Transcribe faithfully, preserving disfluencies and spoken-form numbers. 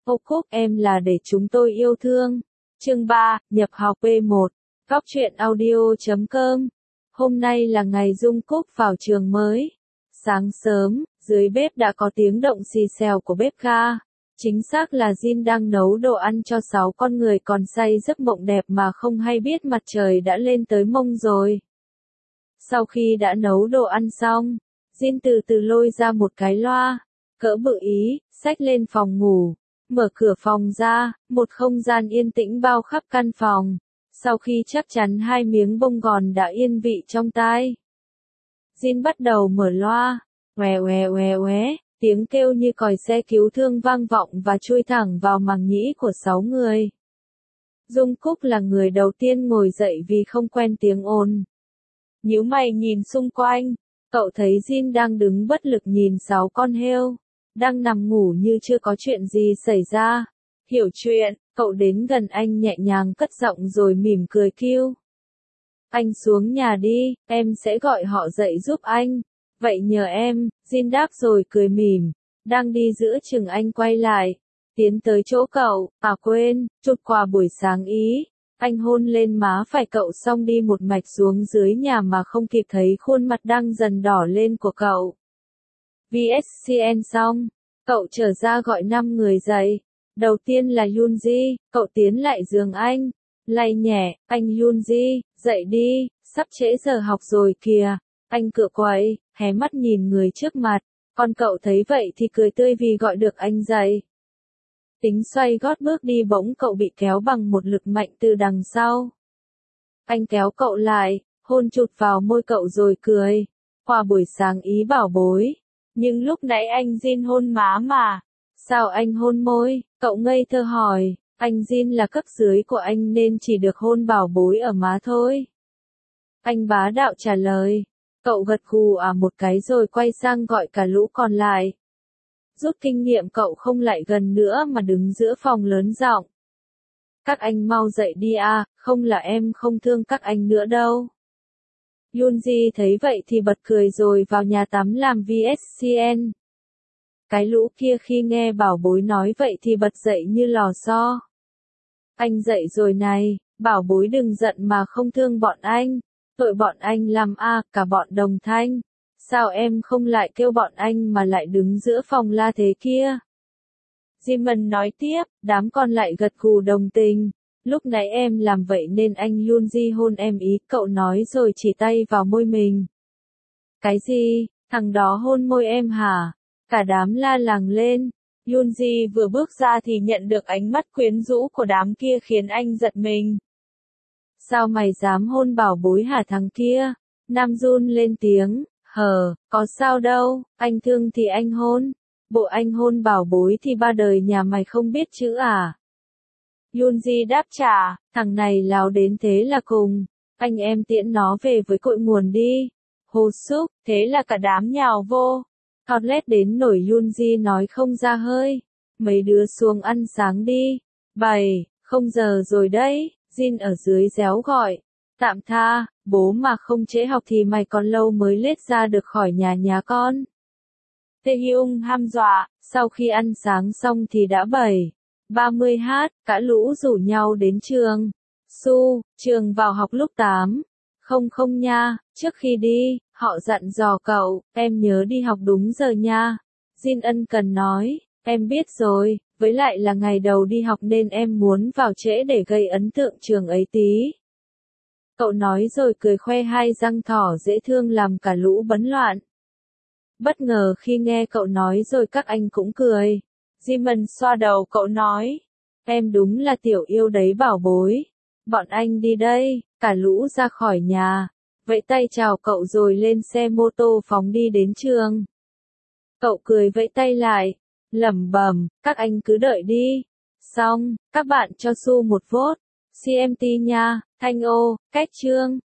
Ô Cúc em là để chúng tôi yêu thương. Chương ba, nhập học P một. Góc truyện audio chấm com. Hôm nay là ngày Dung Cúc vào trường mới. Sáng sớm, dưới bếp đã có tiếng động xì xèo của bếp ga. Chính xác là Jin đang nấu đồ ăn cho sáu con người còn say giấc mộng đẹp mà không hay biết mặt trời đã lên tới mông rồi. Sau khi đã nấu đồ ăn xong, Jin từ từ lôi ra một cái loa, cỡ bự ý, xách lên phòng ngủ, mở cửa phòng ra, một không gian yên tĩnh bao khắp căn phòng. Sau khi chắc chắn hai miếng bông gòn đã yên vị trong tai, Jin bắt đầu mở loa, oè oè oè oè, tiếng kêu như còi xe cứu thương vang vọng và chui thẳng vào màng nhĩ của sáu người. Dung Cúc là người đầu tiên ngồi dậy vì không quen tiếng ồn. Nhíu mày nhìn xung quanh, cậu thấy Jin đang đứng bất lực nhìn sáu con hươu, đang nằm ngủ như chưa có chuyện gì xảy ra. Hiểu chuyện, cậu đến gần anh nhẹ nhàng cất giọng rồi mỉm cười kêu. Anh xuống nhà đi, em sẽ gọi họ dậy giúp anh. Vậy nhờ em, Jin đáp rồi cười mỉm. Đang đi giữa chừng anh quay lại, tiến tới chỗ cậu, à quên, chụp quà buổi sáng ý. Anh hôn lên má phải cậu xong đi một mạch xuống dưới nhà mà không kịp thấy khuôn mặt đang dần đỏ lên của cậu. vê ét xê en xong, cậu trở ra gọi năm người dậy. Đầu tiên là Yoonji, cậu tiến lại giường anh, lay nhẹ, anh Yoonji, dậy đi, sắp trễ giờ học rồi kìa. Anh cựa quậy, hé mắt nhìn người trước mặt, còn cậu thấy vậy thì cười tươi vì gọi được anh dậy. Tính xoay gót bước đi bỗng cậu bị kéo bằng một lực mạnh từ đằng sau. Anh kéo cậu lại, hôn chụt vào môi cậu rồi cười. Qua buổi sáng ý bảo bối. Nhưng lúc nãy anh Jin hôn má mà. Sao anh hôn môi? Cậu ngây thơ hỏi. Anh Jin là cấp dưới của anh nên chỉ được hôn bảo bối ở má thôi. Anh bá đạo trả lời. Cậu gật gù à một cái rồi quay sang gọi cả lũ còn lại. Rút kinh nghiệm cậu không lại gần nữa mà đứng giữa phòng lớn giọng. Các anh mau dậy đi à, không là em không thương các anh nữa đâu. Yoonji thấy vậy thì bật cười rồi vào nhà tắm làm vê ét xê en. Cái lũ kia khi nghe bảo bối nói vậy thì bật dậy như lò xo. Anh dậy rồi này, bảo bối đừng giận mà không thương bọn anh. Tội bọn anh làm à, cả bọn đồng thanh. Sao em không lại kêu bọn anh mà lại đứng giữa phòng la thế kia? Jimin nói tiếp, đám còn lại gật gù đồng tình. Lúc nãy em làm vậy nên anh Yoonji hôn em ý, cậu nói rồi chỉ tay vào môi mình. Cái gì, thằng đó hôn môi em hả? Cả đám la làng lên. Yoonji vừa bước ra thì nhận được ánh mắt quyến rũ của đám kia khiến anh giật mình. Sao mày dám hôn bảo bối hả thằng kia? Nam Jun lên tiếng. Hờ, có sao đâu, anh thương thì anh hôn. Bộ anh hôn bảo bối thì ba đời nhà mày không biết chữ à? Yoonji đáp trả, thằng này láo đến thế là cùng. Anh em tiễn nó về với cội nguồn đi. Hồ xúc, thế là cả đám nhào vô. Toilet đến nổi Yoonji nói không ra hơi. Mấy đứa xuống ăn sáng đi. Bảy, không giờ rồi đấy, Jin ở dưới réo gọi. Tạm tha, bố mà không trễ học thì mày còn lâu mới lết ra được khỏi nhà nhà con. Taehyung ham dọa, sau khi ăn sáng xong thì đã bảy ba mươi h, cả lũ rủ nhau đến trường. Su, trường vào học lúc tám. Không không nha, trước khi đi, họ dặn dò cậu, em nhớ đi học đúng giờ nha. Jin ân cần nói, em biết rồi, với lại là ngày đầu đi học nên em muốn vào trễ để gây ấn tượng trường ấy tí. Cậu nói rồi cười khoe hai răng thỏ dễ thương làm cả lũ bấn loạn. Bất ngờ khi nghe cậu nói rồi các anh cũng cười. Jimin xoa đầu cậu nói. Em đúng là tiểu yêu đấy bảo bối. Bọn anh đi đây, cả lũ ra khỏi nhà. Vẫy tay chào cậu rồi lên xe mô tô phóng đi đến trường. Cậu cười vẫy tay lại. Lẩm bẩm, các anh cứ đợi đi. Xong, các bạn cho Su một vote. xê em tê nha, Thanh ô, cách chương.